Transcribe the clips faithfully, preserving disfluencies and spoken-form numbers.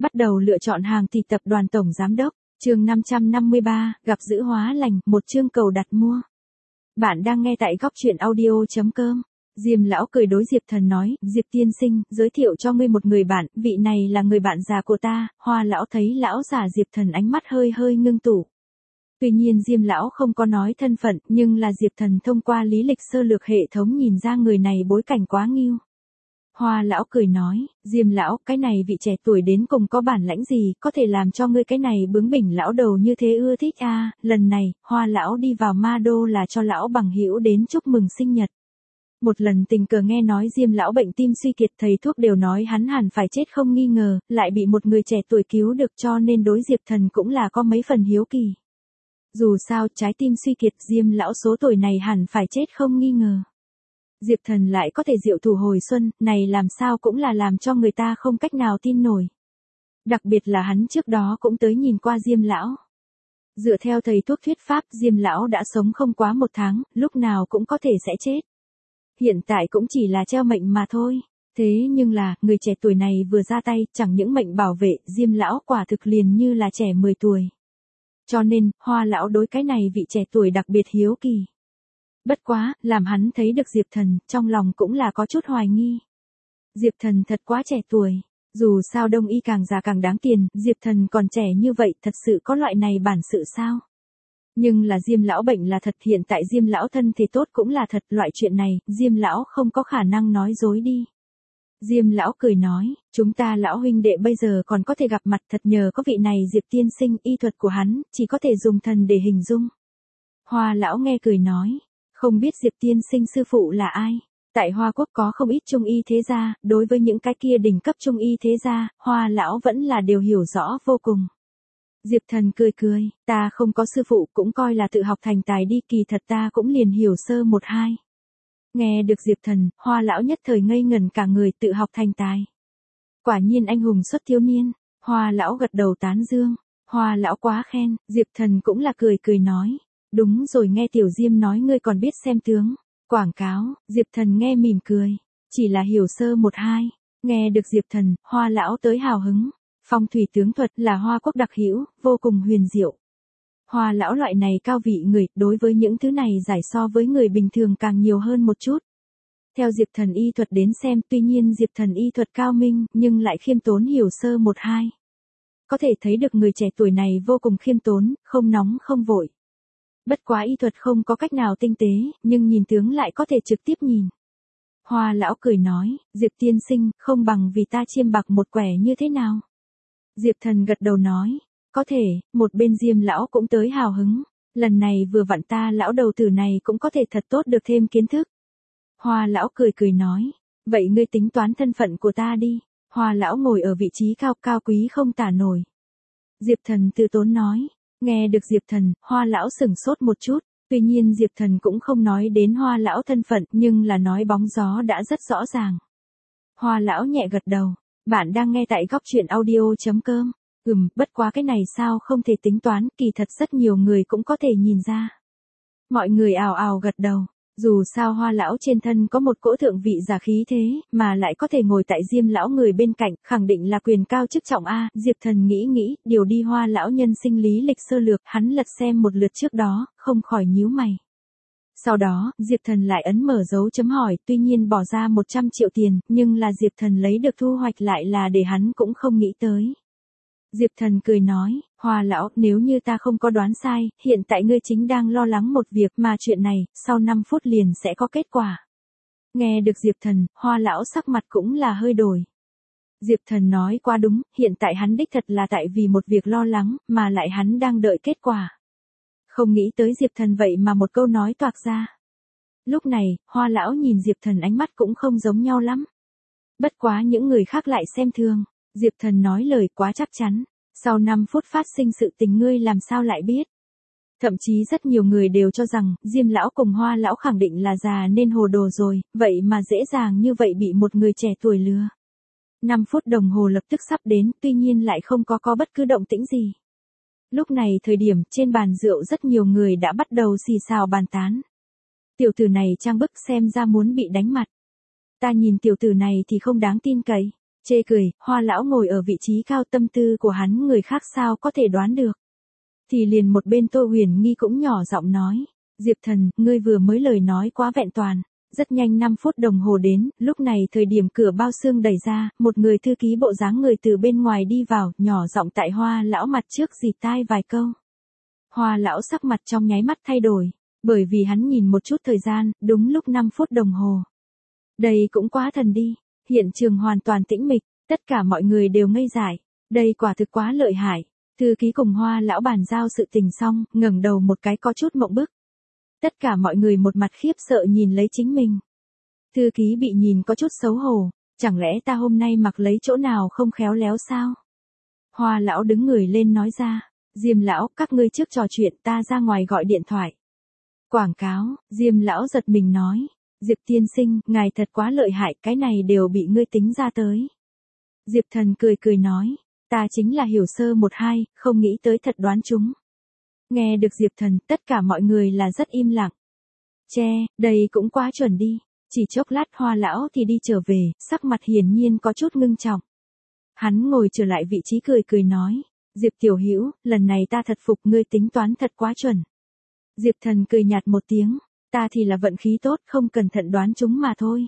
Bắt đầu lựa chọn hàng thì tập đoàn tổng giám đốc, chương năm trăm năm mươi ba, gặp dữ hóa lành, một chương cầu đặt mua. Bạn đang nghe tại góc truyện audio chấm com. Diêm lão cười đối Diệp Thần nói, Diệp tiên sinh, giới thiệu cho ngươi một người bạn, vị này là người bạn già của ta. Hoa lão thấy lão già Diệp Thần ánh mắt hơi hơi ngưng tụ. Tuy nhiên Diêm lão không có nói thân phận, nhưng là Diệp Thần thông qua lý lịch sơ lược hệ thống nhìn ra người này bối cảnh quá nghiêu. Hoa lão cười nói, Diêm lão, cái này vị trẻ tuổi đến cùng có bản lãnh gì, có thể làm cho ngươi cái này bướng bỉnh lão đầu như thế ưa thích a? À, lần này, Hoa lão đi vào ma đô là cho lão bằng hữu đến chúc mừng sinh nhật. Một lần tình cờ nghe nói Diêm lão bệnh tim suy kiệt, thầy thuốc đều nói hắn hẳn phải chết không nghi ngờ, lại bị một người trẻ tuổi cứu được, cho nên đối Diệp Thần cũng là có mấy phần hiếu kỳ. Dù sao, trái tim suy kiệt, Diêm lão số tuổi này hẳn phải chết không nghi ngờ. Diệp Thần lại có thể diệu thủ hồi xuân, này làm sao cũng là làm cho người ta không cách nào tin nổi. Đặc biệt là hắn trước đó cũng tới nhìn qua Diêm lão. Dựa theo thầy thuốc thuyết pháp, Diêm lão đã sống không quá một tháng, lúc nào cũng có thể sẽ chết. Hiện tại cũng chỉ là treo mệnh mà thôi. Thế nhưng là, người trẻ tuổi này vừa ra tay, chẳng những mệnh bảo vệ, Diêm lão quả thực liền như là trẻ mười tuổi. Cho nên, Hoa lão đối cái này vị trẻ tuổi đặc biệt hiếu kỳ. Bất quá, làm hắn thấy được Diệp Thần, trong lòng cũng là có chút hoài nghi. Diệp Thần thật quá trẻ tuổi. Dù sao đông y càng già càng đáng tiền, Diệp Thần còn trẻ như vậy, thật sự có loại này bản sự sao? Nhưng là Diêm lão bệnh là thật, hiện tại Diêm lão thân thể tốt cũng là thật, loại chuyện này, Diêm lão không có khả năng nói dối đi. Diêm lão cười nói, chúng ta lão huynh đệ bây giờ còn có thể gặp mặt, thật nhờ có vị này Diệp tiên sinh, y thuật của hắn, chỉ có thể dùng thần để hình dung. Hoa lão nghe cười nói, không biết Diệp tiên sinh sư phụ là ai? Tại Hoa Quốc có không ít trung y thế gia, đối với những cái kia đỉnh cấp trung y thế gia, Hoa lão vẫn là đều hiểu rõ vô cùng. Diệp Thần cười cười, ta không có sư phụ, cũng coi là tự học thành tài đi, kỳ thật ta cũng liền hiểu sơ một hai. Nghe được Diệp Thần, Hoa lão nhất thời ngây ngẩn cả người, tự học thành tài. Quả nhiên anh hùng xuất thiếu niên. Hoa lão gật đầu tán dương. Hoa lão quá khen, Diệp Thần cũng là cười cười nói. Đúng rồi, nghe Tiểu Diêm nói ngươi còn biết xem tướng. Quảng cáo, Diệp Thần nghe mỉm cười. Chỉ là hiểu sơ một hai. Nghe được Diệp Thần, Hoa lão tới hào hứng. Phong thủy tướng thuật là Hoa Quốc đặc hữu, vô cùng huyền diệu. Hoa lão loại này cao vị người, đối với những thứ này giải so với người bình thường càng nhiều hơn một chút. Theo Diệp Thần y thuật đến xem, tuy nhiên Diệp Thần y thuật cao minh, nhưng lại khiêm tốn hiểu sơ một hai. Có thể thấy được người trẻ tuổi này vô cùng khiêm tốn, không nóng không vội. Bất quá y thuật không có cách nào tinh tế, nhưng nhìn tướng lại có thể trực tiếp nhìn. Hoa lão cười nói, Diệp tiên sinh, không bằng vì ta chiêm bạc một quẻ như thế nào? Diệp Thần gật đầu nói, có thể. Một bên Diêm lão cũng tới hào hứng. Lần này vừa vặn ta lão đầu tử này cũng có thể thật tốt được thêm kiến thức. Hoa lão cười cười nói, vậy ngươi tính toán thân phận của ta đi. Hoa lão ngồi ở vị trí cao cao quý không tả nổi. Diệp Thần từ tốn nói, nghe được Diệp Thần, Hoa lão sửng sốt một chút. Tuy nhiên Diệp Thần cũng không nói đến Hoa lão thân phận, nhưng là nói bóng gió đã rất rõ ràng. Hoa lão nhẹ gật đầu, bạn đang nghe tại góc truyện audio chấm com. Ừm, bất quá cái này sao không thể tính toán, kỳ thật rất nhiều người cũng có thể nhìn ra. Mọi người ào ào gật đầu, dù sao Hoa lão trên thân có một cỗ thượng vị giả khí thế, mà lại có thể ngồi tại Diêm lão người bên cạnh, khẳng định là quyền cao chức trọng a. Diệp Thần nghĩ nghĩ, điều đi Hoa lão nhân sinh lý lịch sơ lược, hắn lật xem một lượt trước đó, không khỏi nhíu mày. Sau đó, Diệp Thần lại ấn mở dấu chấm hỏi, tuy nhiên bỏ ra một trăm triệu tiền, nhưng là Diệp Thần lấy được thu hoạch lại là để hắn cũng không nghĩ tới. Diệp Thần cười nói, Hoa lão, nếu như ta không có đoán sai, hiện tại ngươi chính đang lo lắng một việc, mà chuyện này, sau năm phút liền sẽ có kết quả. Nghe được Diệp Thần, Hoa lão sắc mặt cũng là hơi đổi. Diệp Thần nói quá đúng, hiện tại hắn đích thật là tại vì một việc lo lắng, mà lại hắn đang đợi kết quả. Không nghĩ tới Diệp Thần vậy mà một câu nói toạc ra. Lúc này, Hoa lão nhìn Diệp Thần ánh mắt cũng không giống nhau lắm. Bất quá những người khác lại xem thường. Diệp Thần nói lời quá chắc chắn. Sau năm phút phát sinh sự tình ngươi làm sao lại biết? Thậm chí rất nhiều người đều cho rằng, Diêm lão cùng Hoa lão khẳng định là già nên hồ đồ rồi, vậy mà dễ dàng như vậy bị một người trẻ tuổi lừa. năm phút đồng hồ lập tức sắp đến, tuy nhiên lại không có có bất cứ động tĩnh gì. Lúc này thời điểm, trên bàn rượu rất nhiều người đã bắt đầu xì xào bàn tán. Tiểu tử này trang bức xem ra muốn bị đánh mặt. Ta nhìn tiểu tử này thì không đáng tin cậy. Chê cười, Hoa lão ngồi ở vị trí cao, tâm tư của hắn người khác sao có thể đoán được. Thì liền một bên Tô Huyền Nghi cũng nhỏ giọng nói, Diệp Thần, ngươi vừa mới lời nói quá vẹn toàn. Rất nhanh năm phút đồng hồ đến, lúc này thời điểm cửa bao xương đẩy ra, một người thư ký bộ dáng người từ bên ngoài đi vào, nhỏ giọng tại Hoa lão mặt trước dì tai vài câu. Hoa lão sắc mặt trong nháy mắt thay đổi, bởi vì hắn nhìn một chút thời gian, đúng lúc năm phút đồng hồ. Đây cũng quá thần đi, hiện trường hoàn toàn tĩnh mịch, tất cả mọi người đều ngây dại, đây quả thực quá lợi hại. Thư ký cùng Hoa lão bàn giao sự tình xong, ngẩng đầu một cái có chút mộng bức. Tất cả mọi người một mặt khiếp sợ nhìn lấy chính mình. Thư ký bị nhìn có chút xấu hổ, chẳng lẽ ta hôm nay mặc lấy chỗ nào không khéo léo sao? Hoa lão đứng người lên nói ra, Diêm lão, các ngươi trước trò chuyện, ta ra ngoài gọi điện thoại. Quảng cáo, Diêm lão giật mình nói, Diệp tiên sinh, ngài thật quá lợi hại, cái này đều bị ngươi tính ra tới. Diệp Thần cười cười nói, ta chính là hiểu sơ một hai, không nghĩ tới thật đoán chúng. Nghe được Diệp Thần, tất cả mọi người là rất im lặng. Che, đây cũng quá chuẩn đi. Chỉ chốc lát Hoa lão thì đi trở về, sắc mặt hiển nhiên có chút ngưng trọng. Hắn ngồi trở lại vị trí cười cười nói, Diệp tiểu hữu, lần này ta thật phục ngươi tính toán thật quá chuẩn. Diệp Thần cười nhạt một tiếng, ta thì là vận khí tốt, không cẩn thận đoán chúng mà thôi.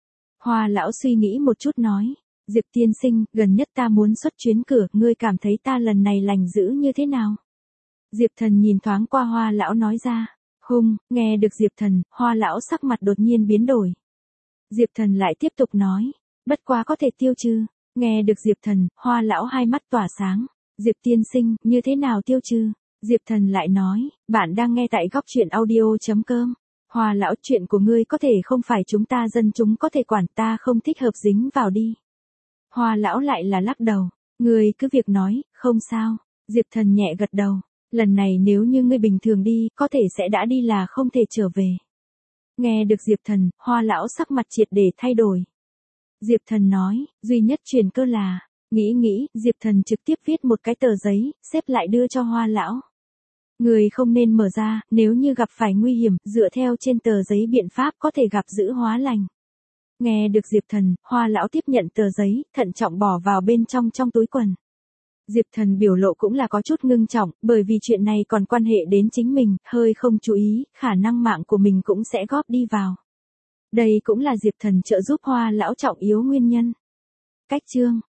Hoa lão suy nghĩ một chút nói, Diệp tiên sinh, gần nhất ta muốn xuất chuyến cửa, ngươi cảm thấy ta lần này lành dữ như thế nào? Diệp Thần nhìn thoáng qua Hoa lão nói ra, hung, nghe được Diệp Thần, Hoa lão sắc mặt đột nhiên biến đổi. Diệp Thần lại tiếp tục nói, bất quá có thể tiêu trừ. Nghe được Diệp Thần, Hoa lão hai mắt tỏa sáng. Diệp tiên sinh, như thế nào tiêu trừ? Diệp Thần lại nói, bạn đang nghe tại góc truyện audio chấm com. Hoa lão, chuyện của ngươi có thể không phải chúng ta dân chúng có thể quản, ta không thích hợp dính vào đi. Hoa lão lại là lắc đầu, ngươi cứ việc nói, không sao. Diệp Thần nhẹ gật đầu, lần này nếu như ngươi bình thường đi, có thể sẽ đã đi là không thể trở về. Nghe được Diệp Thần, Hoa lão sắc mặt triệt để thay đổi. Diệp Thần nói, duy nhất truyền cơ là, nghĩ nghĩ, Diệp Thần trực tiếp viết một cái tờ giấy, xếp lại đưa cho Hoa lão. Người không nên mở ra, nếu như gặp phải nguy hiểm, dựa theo trên tờ giấy biện pháp có thể gặp giữ hóa lành. Nghe được Diệp Thần, Hoa lão tiếp nhận tờ giấy, thận trọng bỏ vào bên trong trong túi quần. Diệp Thần biểu lộ cũng là có chút ngưng trọng, bởi vì chuyện này còn quan hệ đến chính mình, hơi không chú ý, khả năng mạng của mình cũng sẽ góp đi vào. Đây cũng là Diệp Thần trợ giúp Hoa lão trọng yếu nguyên nhân. Cách chương